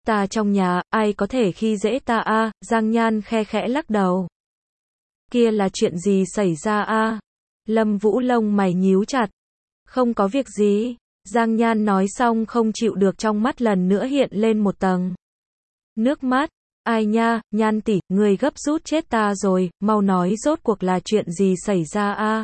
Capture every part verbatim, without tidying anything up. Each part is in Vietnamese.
Ta trong nhà, ai có thể khi dễ ta a? Giang Nhan khe khẽ lắc đầu. Kia là chuyện gì xảy ra a? Lâm Vũ lông mày nhíu chặt. Không có việc gì. Giang Nhan nói xong không chịu được trong mắt lần nữa hiện lên một tầng nước mắt. Ai nha, Nhan tỷ, người gấp rút chết ta rồi, mau nói rốt cuộc là chuyện gì xảy ra a?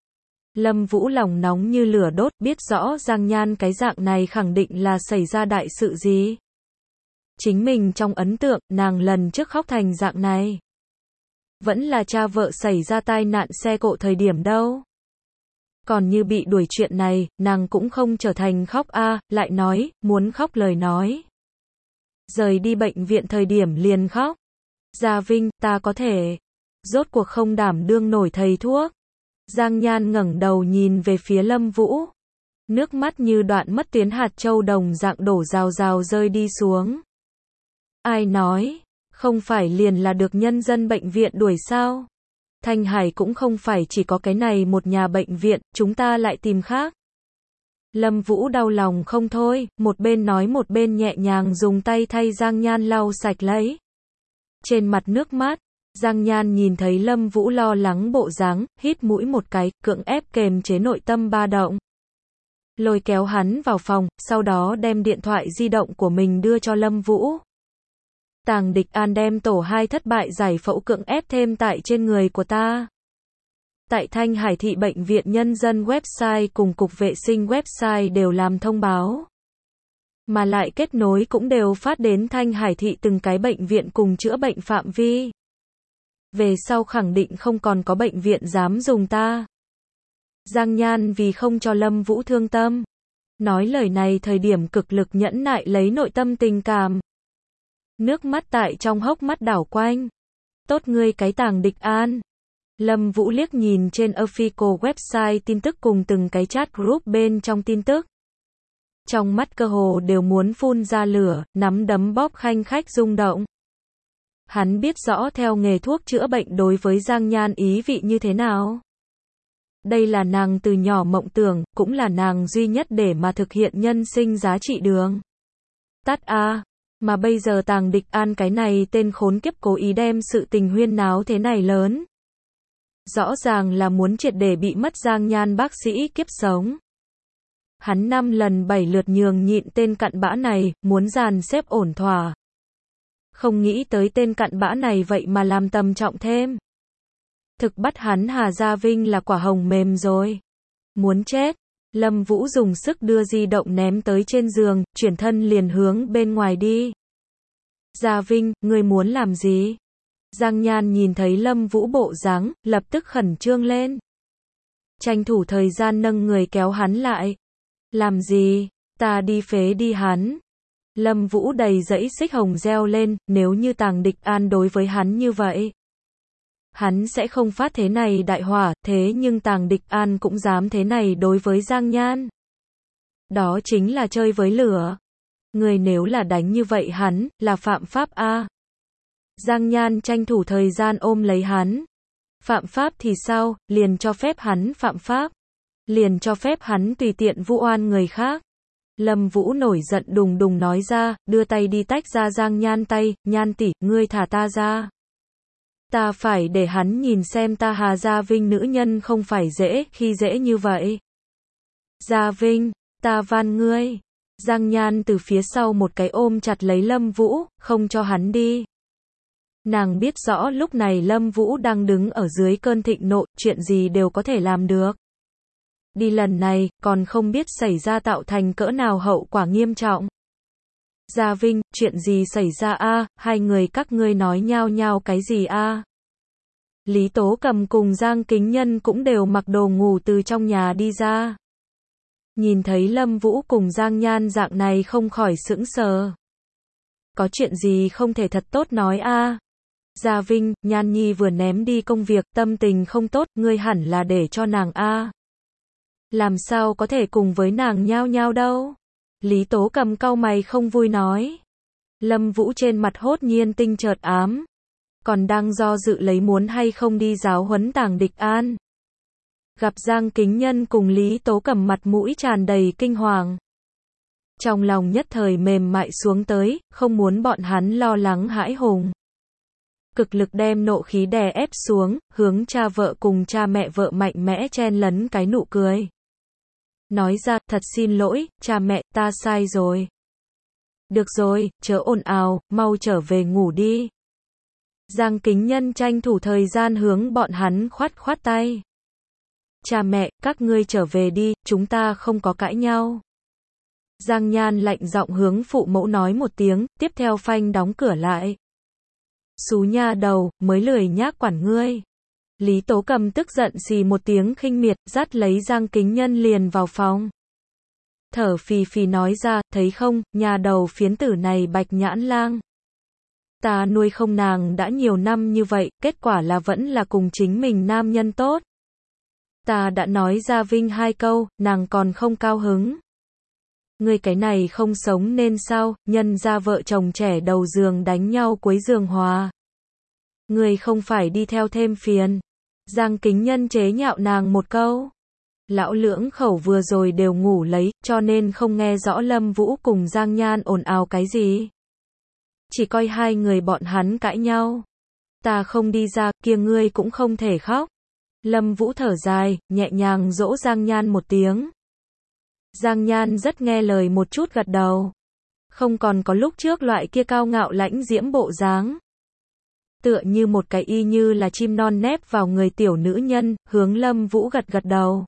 Lâm Vũ lòng nóng như lửa đốt, biết rõ Giang Nhan cái dạng này khẳng định là xảy ra đại sự gì. Chính mình trong ấn tượng, nàng lần trước khóc thành dạng này. Vẫn là cha vợ xảy ra tai nạn xe cộ thời điểm đâu. Còn như bị đuổi chuyện này, nàng cũng không trở thành khóc a, lại nói, muốn khóc lời nói. Rời đi bệnh viện thời điểm liền khóc. Gia Vinh, ta có thể. Rốt cuộc không đảm đương nổi thầy thuốc. Giang Nhan ngẩng đầu nhìn về phía Lâm Vũ. Nước mắt như đoạn mất tuyến hạt châu đồng dạng đổ rào rào rơi đi xuống. Ai nói, không phải liền là được nhân dân bệnh viện đuổi sao? Thanh Hải cũng không phải chỉ có cái này một nhà bệnh viện, chúng ta lại tìm khác. Lâm Vũ đau lòng không thôi, một bên nói một bên nhẹ nhàng dùng tay thay Giang Nhan lau sạch lấy. Trên mặt nước mắt, Giang Nhan nhìn thấy Lâm Vũ lo lắng bộ dáng, hít mũi một cái, cưỡng ép kềm chế nội tâm ba động. Lôi kéo hắn vào phòng, sau đó đem điện thoại di động của mình đưa cho Lâm Vũ. Tàng Địch An đem tổ hai thất bại giải phẫu cưỡng ép thêm tại trên người của ta. Tại Thanh Hải thị bệnh viện nhân dân website cùng cục vệ sinh website đều làm thông báo. Mà lại kết nối cũng đều phát đến Thanh Hải thị từng cái bệnh viện cùng chữa bệnh phạm vi. Về sau khẳng định không còn có bệnh viện dám dùng ta. Giang Nhan vì không cho Lâm Vũ thương tâm. Nói lời này thời điểm cực lực nhẫn nại lấy nội tâm tình cảm. Nước mắt tại trong hốc mắt đảo quanh. Tốt ngươi cái Tàng Địch An. Lâm Vũ liếc nhìn trên official website tin tức cùng từng cái chat group bên trong tin tức. Trong mắt cơ hồ đều muốn phun ra lửa, nắm đấm bóp khanh khách rung động. Hắn biết rõ theo nghề thuốc chữa bệnh đối với Giang Nhan ý vị như thế nào. Đây là nàng từ nhỏ mộng tưởng, cũng là nàng duy nhất để mà thực hiện nhân sinh giá trị đường. Tắt a. Mà bây giờ Tàng Địch An cái này tên khốn kiếp cố ý đem sự tình huyên náo thế này lớn. Rõ ràng là muốn triệt để bị mất Giang Nhan bác sĩ kiếp sống. Hắn năm lần bảy lượt nhường nhịn tên cặn bã này, muốn dàn xếp ổn thỏa. Không nghĩ tới tên cặn bã này vậy mà làm tầm trọng thêm. Thực bắt hắn Hà Gia Vinh là quả hồng mềm rồi. Muốn chết. Lâm Vũ dùng sức đưa di động ném tới trên giường, chuyển thân liền hướng bên ngoài đi. Gia Vinh, ngươi muốn làm gì? Giang Nhan nhìn thấy Lâm Vũ bộ dáng, lập tức khẩn trương lên. Tranh thủ thời gian nâng người kéo hắn lại. Làm gì? Ta đi phế đi hắn. Lâm Vũ đầy dẫy xích hồng reo lên, nếu như Tàng Địch An đối với hắn như vậy. Hắn sẽ không phát thế này đại hỏa, thế nhưng Tàng Địch An cũng dám thế này đối với Giang Nhan. Đó chính là chơi với lửa. Người nếu là đánh như vậy hắn, là phạm pháp a. Giang Nhan tranh thủ thời gian ôm lấy hắn. Phạm pháp thì sao, liền cho phép hắn phạm pháp. Liền cho phép hắn tùy tiện vu oan người khác. Lâm Vũ nổi giận đùng đùng nói ra, đưa tay đi tách ra Giang Nhan tay, Nhan tỷ, ngươi thả ta ra. Ta phải để hắn nhìn xem ta Hà Gia Vinh nữ nhân không phải dễ khi dễ như vậy. Gia Vinh, ta van ngươi. Giang Nhan từ phía sau một cái ôm chặt lấy Lâm Vũ, không cho hắn đi. Nàng biết rõ lúc này Lâm Vũ đang đứng ở dưới cơn thịnh nộ, chuyện gì đều có thể làm được. Đi lần này, còn không biết xảy ra tạo thành cỡ nào hậu quả nghiêm trọng. Gia Vinh, chuyện gì xảy ra a? Hai người các ngươi nói nhao nhao cái gì a? Lý Tố Cầm cùng Giang Kính Nhân cũng đều mặc đồ ngủ từ trong nhà đi ra. Nhìn thấy Lâm Vũ cùng Giang Nhan dạng này không khỏi sững sờ. Có chuyện gì không thể thật tốt nói a? Gia Vinh, Nhan Nhi vừa ném đi công việc, tâm tình không tốt, ngươi hẳn là để cho nàng a. Làm sao có thể cùng với nàng nhao nhao đâu? Lý Tố Cầm cau mày không vui nói. Lâm Vũ trên mặt hốt nhiên tinh chợt ám. Còn đang do dự lấy muốn hay không đi giáo huấn Tàng Địch An. Gặp Giang Kính Nhân cùng Lý Tố Cầm mặt mũi tràn đầy kinh hoàng. Trong lòng nhất thời mềm mại xuống tới, không muốn bọn hắn lo lắng hãi hùng. Cực lực đem nộ khí đè ép xuống, hướng cha vợ cùng cha mẹ vợ mạnh mẽ chen lấn cái nụ cười. Nói ra, thật xin lỗi, cha mẹ, ta sai rồi. Được rồi, chớ ồn ào, mau trở về ngủ đi. Giang Kính Nhân tranh thủ thời gian hướng bọn hắn khoát khoát tay. Cha mẹ, các ngươi trở về đi, chúng ta không có cãi nhau. Giang Nhan lạnh giọng hướng phụ mẫu nói một tiếng, tiếp theo phanh đóng cửa lại. Xú nha đầu, mới lười nhác quản ngươi. Lý Tố Cầm tức giận xì một tiếng khinh miệt, dắt lấy Giang Kính Nhân liền vào phòng. Thở phì phì nói ra, thấy không, nhà đầu phiến tử này bạch nhãn lang. Ta nuôi không nàng đã nhiều năm như vậy, kết quả là vẫn là cùng chính mình nam nhân tốt. Ta đã nói ra vinh hai câu, nàng còn không cao hứng. Ngươi cái này không sống nên sao, nhân ra vợ chồng trẻ đầu giường đánh nhau cuối giường hòa. Ngươi không phải đi theo thêm phiền. Giang Kính Nhân chế nhạo nàng một câu. Lão lưỡng khẩu vừa rồi đều ngủ lấy, cho nên không nghe rõ Lâm Vũ cùng Giang Nhan ồn ào cái gì. Chỉ coi hai người bọn hắn cãi nhau. Ta không đi ra, kia ngươi cũng không thể khóc. Lâm Vũ thở dài, nhẹ nhàng dỗ Giang Nhan một tiếng. Giang Nhan rất nghe lời một chút gật đầu. Không còn có lúc trước loại kia cao ngạo lãnh diễm bộ dáng. Tựa như một cái y như là chim non nép vào người tiểu nữ nhân, hướng Lâm Vũ gật gật đầu.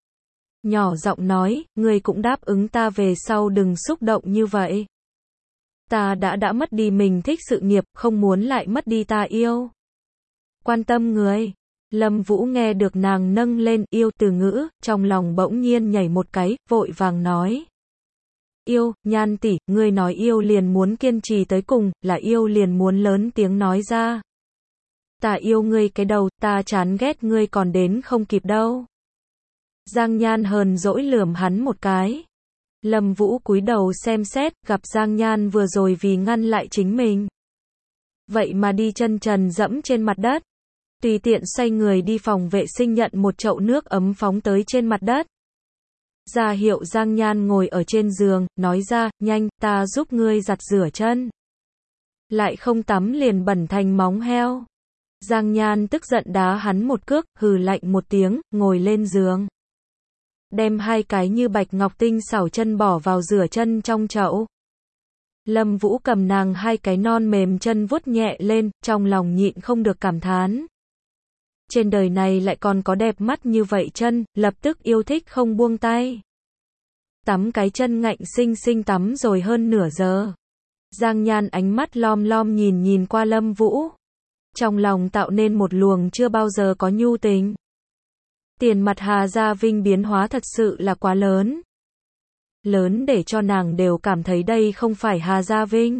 Nhỏ giọng nói, ngươi cũng đáp ứng ta về sau đừng xúc động như vậy. Ta đã đã mất đi mình thích sự nghiệp, không muốn lại mất đi ta yêu. Quan tâm người. Lâm Vũ nghe được nàng nâng lên yêu từ ngữ, trong lòng bỗng nhiên nhảy một cái, vội vàng nói. Yêu, Nhan tỷ, ngươi nói yêu liền muốn kiên trì tới cùng, là yêu liền muốn lớn tiếng nói ra. Ta yêu ngươi cái đầu, ta chán ghét ngươi còn đến không kịp đâu. Giang Nhan hờn dỗi lườm hắn một cái. Lâm Vũ cúi đầu xem xét, gặp Giang Nhan vừa rồi vì ngăn lại chính mình. Vậy mà đi chân trần dẫm trên mặt đất. Tùy tiện xoay người đi phòng vệ sinh nhận một chậu nước ấm phóng tới trên mặt đất. Ra hiệu Giang Nhan ngồi ở trên giường, nói ra, nhanh, ta giúp ngươi giặt rửa chân. Lại không tắm liền bẩn thành móng heo. Giang Nhan tức giận đá hắn một cước, hừ lạnh một tiếng, ngồi lên giường. Đem hai cái như bạch ngọc tinh xảo chân bỏ vào rửa chân trong chậu. Lâm Vũ cầm nàng hai cái non mềm chân vuốt nhẹ lên, trong lòng nhịn không được cảm thán. Trên đời này lại còn có đẹp mắt như vậy chân, lập tức yêu thích không buông tay. Tắm cái chân ngạnh xinh xinh tắm rồi hơn nửa giờ. Giang Nhan ánh mắt lom lom nhìn nhìn qua Lâm Vũ. Trong lòng tạo nên một luồng chưa bao giờ có nhu tình. Tiền mặt Hà Gia Vinh biến hóa thật sự là quá lớn. Lớn để cho nàng đều cảm thấy đây không phải Hà Gia Vinh.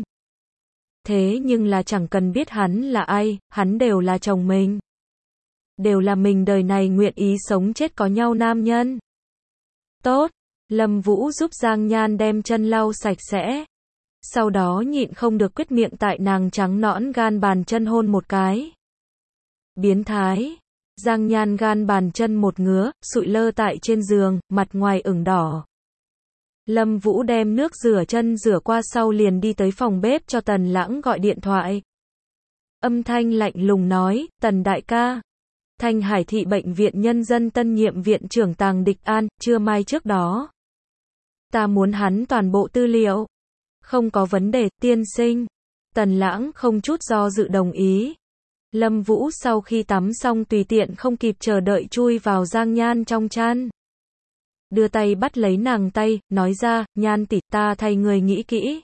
Thế nhưng là chẳng cần biết hắn là ai, hắn đều là chồng mình. Đều là mình đời này nguyện ý sống chết có nhau nam nhân. Tốt, Lâm Vũ giúp Giang Nhan đem chân lau sạch sẽ. Sau đó nhịn không được quyết miệng tại nàng trắng nõn gan bàn chân hôn một cái. Biến thái. Giang Nhan gan bàn chân một ngứa, sụi lơ tại trên giường, mặt ngoài ửng đỏ. Lâm Vũ đem nước rửa chân rửa qua sau liền đi tới phòng bếp cho Tần Lãng gọi điện thoại. Âm thanh lạnh lùng nói, Tần đại ca. Thanh Hải thị bệnh viện nhân dân tân nhiệm viện trưởng Tàng Địch An, trưa mai trước đó. Ta muốn hắn toàn bộ tư liệu. Không có vấn đề, tiên sinh. Tần Lãng không chút do dự đồng ý. Lâm Vũ sau khi tắm xong tùy tiện không kịp chờ đợi chui vào Giang Nhan trong chăn. Đưa tay bắt lấy nàng tay, nói ra, Nhan tỷ, ta thay người nghĩ kỹ.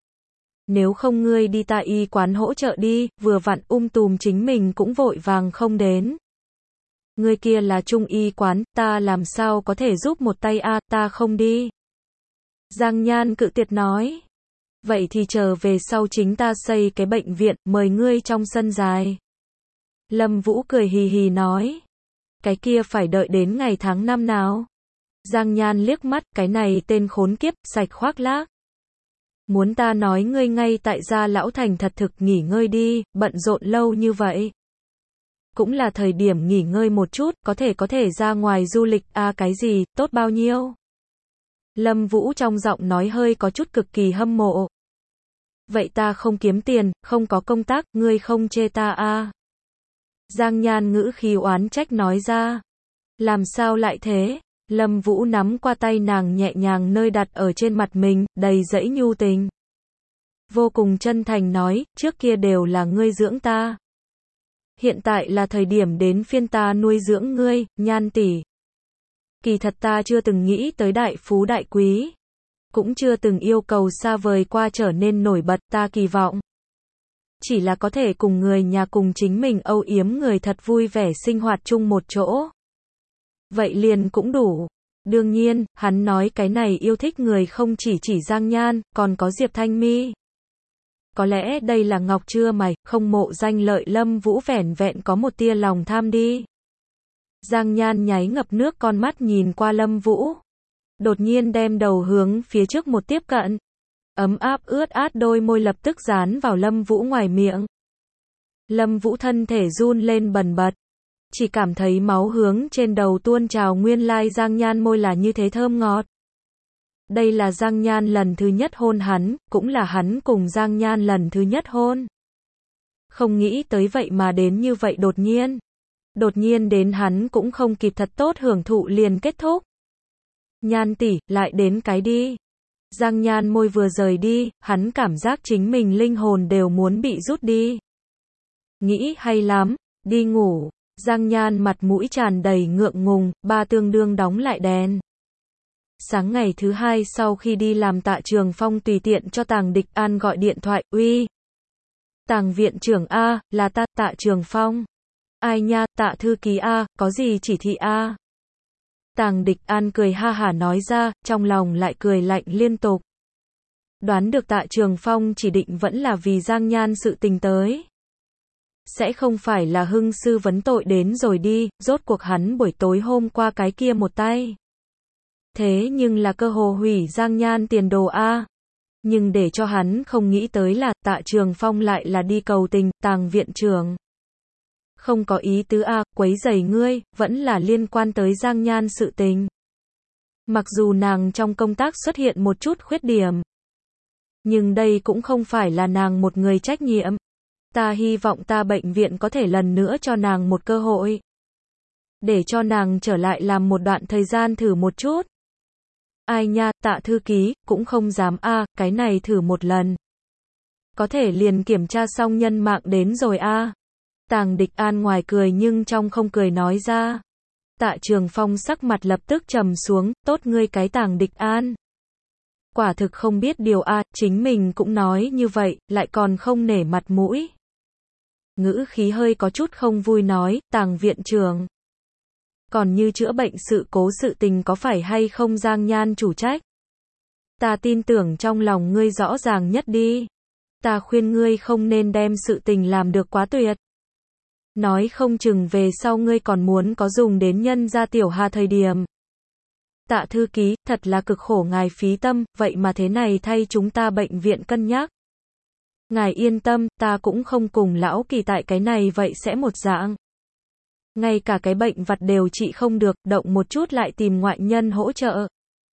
Nếu không ngươi đi ta y quán hỗ trợ đi, vừa vặn um tùm chính mình cũng vội vàng không đến. Ngươi kia là trung y quán, ta làm sao có thể giúp một tay a, à, ta không đi. Giang Nhan cự tuyệt nói. Vậy thì chờ về sau chính ta xây cái bệnh viện, mời ngươi trong sân dài. Lâm Vũ cười hì hì nói. Cái kia phải đợi đến ngày tháng năm nào. Giang Nhan liếc mắt, cái này tên khốn kiếp, sạch khoác lác. Muốn ta nói ngươi ngay tại gia lão thành thật thực nghỉ ngơi đi, bận rộn lâu như vậy. Cũng là thời điểm nghỉ ngơi một chút, có thể có thể ra ngoài du lịch, à cái gì, tốt bao nhiêu. Lâm Vũ trong giọng nói hơi có chút cực kỳ hâm mộ. Vậy ta không kiếm tiền, không có công tác, ngươi không chê ta à? Giang Nhan ngữ khí oán trách nói ra. Làm sao lại thế? Lâm Vũ nắm qua tay nàng nhẹ nhàng nơi đặt ở trên mặt mình, đầy dẫy nhu tình. Vô cùng chân thành nói, trước kia đều là ngươi dưỡng ta. Hiện tại là thời điểm đến phiên ta nuôi dưỡng ngươi, Nhan tỷ. Kỳ thật ta chưa từng nghĩ tới đại phú đại quý. Cũng chưa từng yêu cầu xa vời qua trở nên nổi bật, ta kỳ vọng. Chỉ là có thể cùng người nhà cùng chính mình âu yếm người thật vui vẻ sinh hoạt chung một chỗ. Vậy liền cũng đủ. Đương nhiên, hắn nói cái này yêu thích người không chỉ chỉ Giang Nhan, còn có Diệp Thanh Mi. Có lẽ đây là ngọc chưa mày, không mộ danh lợi. Lâm Vũ vẻn vẹn có một tia lòng tham đi. Giang Nhan nháy ngập nước con mắt nhìn qua Lâm Vũ. Đột nhiên đem đầu hướng phía trước một tiếp cận. Ấm áp ướt át đôi môi lập tức dán vào Lâm Vũ ngoài miệng. Lâm Vũ thân thể run lên bần bật. Chỉ cảm thấy máu hướng trên đầu tuôn trào, nguyên lai Giang Nhan môi là như thế thơm ngọt. Đây là Giang Nhan lần thứ nhất hôn hắn, cũng là hắn cùng Giang Nhan lần thứ nhất hôn. Không nghĩ tới vậy mà đến như vậy đột nhiên. Đột nhiên đến hắn cũng không kịp thật tốt hưởng thụ liền kết thúc. Nhan tỷ, lại đến cái đi. Giang Nhan môi vừa rời đi, hắn cảm giác chính mình linh hồn đều muốn bị rút đi. Nghĩ hay lắm, đi ngủ. Giang Nhan mặt mũi tràn đầy ngượng ngùng, ba tương đương đóng lại đèn. Sáng ngày thứ hai sau khi đi làm, Tạ Trường Phong tùy tiện cho Tàng Địch An gọi điện thoại, uy. Tàng viện trưởng A, là ta, Tạ Trường Phong. Ai nha, Tạ thư ký A, có gì chỉ thị A? Tàng Địch An cười ha hả nói ra, trong lòng lại cười lạnh liên tục. Đoán được Tạ Trường Phong chỉ định vẫn là vì Giang Nhan sự tình tới. Sẽ không phải là hưng sư vấn tội đến rồi đi, rốt cuộc hắn buổi tối hôm qua cái kia một tay. Thế nhưng là cơ hồ hủy Giang Nhan tiền đồ A. Nhưng để cho hắn không nghĩ tới là Tạ Trường Phong lại là đi cầu tình, Tàng viện trưởng. Không có ý tứ A, quấy rầy ngươi, vẫn là liên quan tới Giang Nhan sự tình. Mặc dù nàng trong công tác xuất hiện một chút khuyết điểm. Nhưng đây cũng không phải là nàng một người trách nhiệm. Ta hy vọng ta bệnh viện có thể lần nữa cho nàng một cơ hội. Để cho nàng trở lại làm một đoạn thời gian thử một chút. Ai nha, Tạ thư ký, cũng không dám a, cái này thử một lần. Có thể liền kiểm tra xong nhân mạng đến rồi a. Tàng Địch An ngoài cười nhưng trong không cười nói ra. Tạ Trường Phong sắc mặt lập tức trầm xuống, tốt ngươi cái Tàng Địch An. Quả thực không biết điều a, chính mình cũng nói như vậy, lại còn không nể mặt mũi. Ngữ khí hơi có chút không vui nói, Tàng viện trưởng. Còn như chữa bệnh sự cố sự tình có phải hay không Giang Nhan chủ trách? Ta tin tưởng trong lòng ngươi rõ ràng nhất đi. Ta khuyên ngươi không nên đem sự tình làm được quá tuyệt. Nói không chừng về sau ngươi còn muốn có dùng đến nhân gia tiểu Hà thời điểm. Tạ thư ký, thật là cực khổ ngài phí tâm, vậy mà thế này thay chúng ta bệnh viện cân nhắc. Ngài yên tâm, ta cũng không cùng lão Kỳ tại cái này vậy sẽ một dạng. Ngay cả cái bệnh vặt đều trị không được, động một chút lại tìm ngoại nhân hỗ trợ.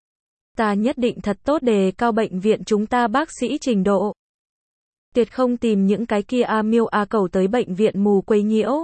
Ta nhất định thật tốt đề cao bệnh viện chúng ta bác sĩ trình độ. Tuyệt không tìm những cái kia a miêu a cẩu tới bệnh viện mù quấy nhiễu.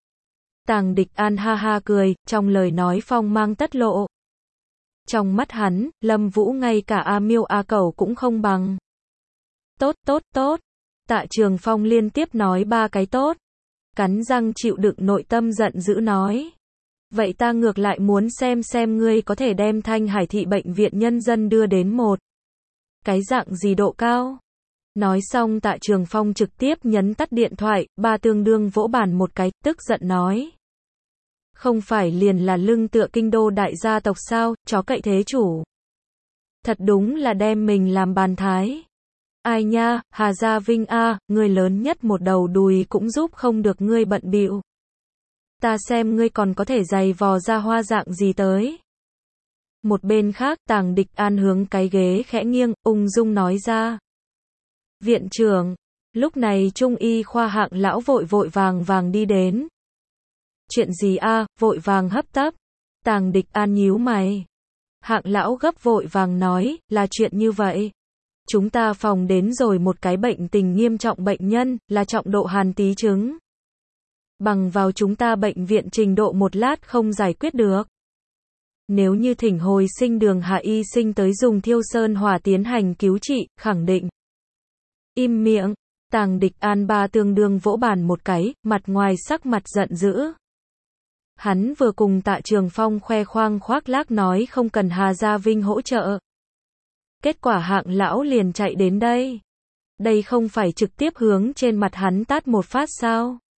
Tàng Địch An ha ha cười, trong lời nói phong mang tất lộ. Trong mắt hắn, Lâm Vũ ngay cả a miêu a cẩu cũng không bằng. Tốt, tốt, tốt. Tạ Trường Phong liên tiếp nói ba cái tốt. Cắn răng chịu đựng nội tâm giận dữ nói. Vậy ta ngược lại muốn xem xem ngươi có thể đem Thanh Hải thị bệnh viện nhân dân đưa đến một cái dạng gì độ cao. Nói xong Tạ Trường Phong trực tiếp nhấn tắt điện thoại, ba tương đương vỗ bàn một cái, tức giận nói. Không phải liền là lưng tựa kinh đô đại gia tộc sao, chó cậy thế chủ. Thật đúng là đem mình làm bàn thái. Ai nha, Hà Gia Vinh a, ngươi lớn nhất một đầu đùi cũng giúp không được ngươi bận bịu. Ta xem ngươi còn có thể giày vò ra hoa dạng gì tới. Một bên khác, Tàng Địch An hướng cái ghế khẽ nghiêng, ung dung nói ra. Viện trưởng, lúc này Trung y khoa Hạng lão vội vội vàng vàng đi đến. Chuyện gì a, vội vàng hấp tấp. Tàng Địch An nhíu mày. Hạng lão gấp vội vàng nói, là chuyện như vậy. Chúng ta phòng đến rồi một cái bệnh tình nghiêm trọng bệnh nhân, là trọng độ hàn tí chứng. Bằng vào chúng ta bệnh viện trình độ một lát không giải quyết được. Nếu như thỉnh hồi sinh đường hạ y sinh tới dùng thiêu sơn hỏa tiến hành cứu trị, khẳng định. Im miệng, Tàng Địch An Ba tương đương vỗ bàn một cái, mặt ngoài sắc mặt giận dữ. Hắn vừa cùng Tạ Trường Phong khoe khoang khoác lác nói không cần Hà Gia Vinh hỗ trợ. Kết quả Hạng lão liền chạy đến đây. Đây không phải trực tiếp hướng trên mặt hắn tát một phát sao?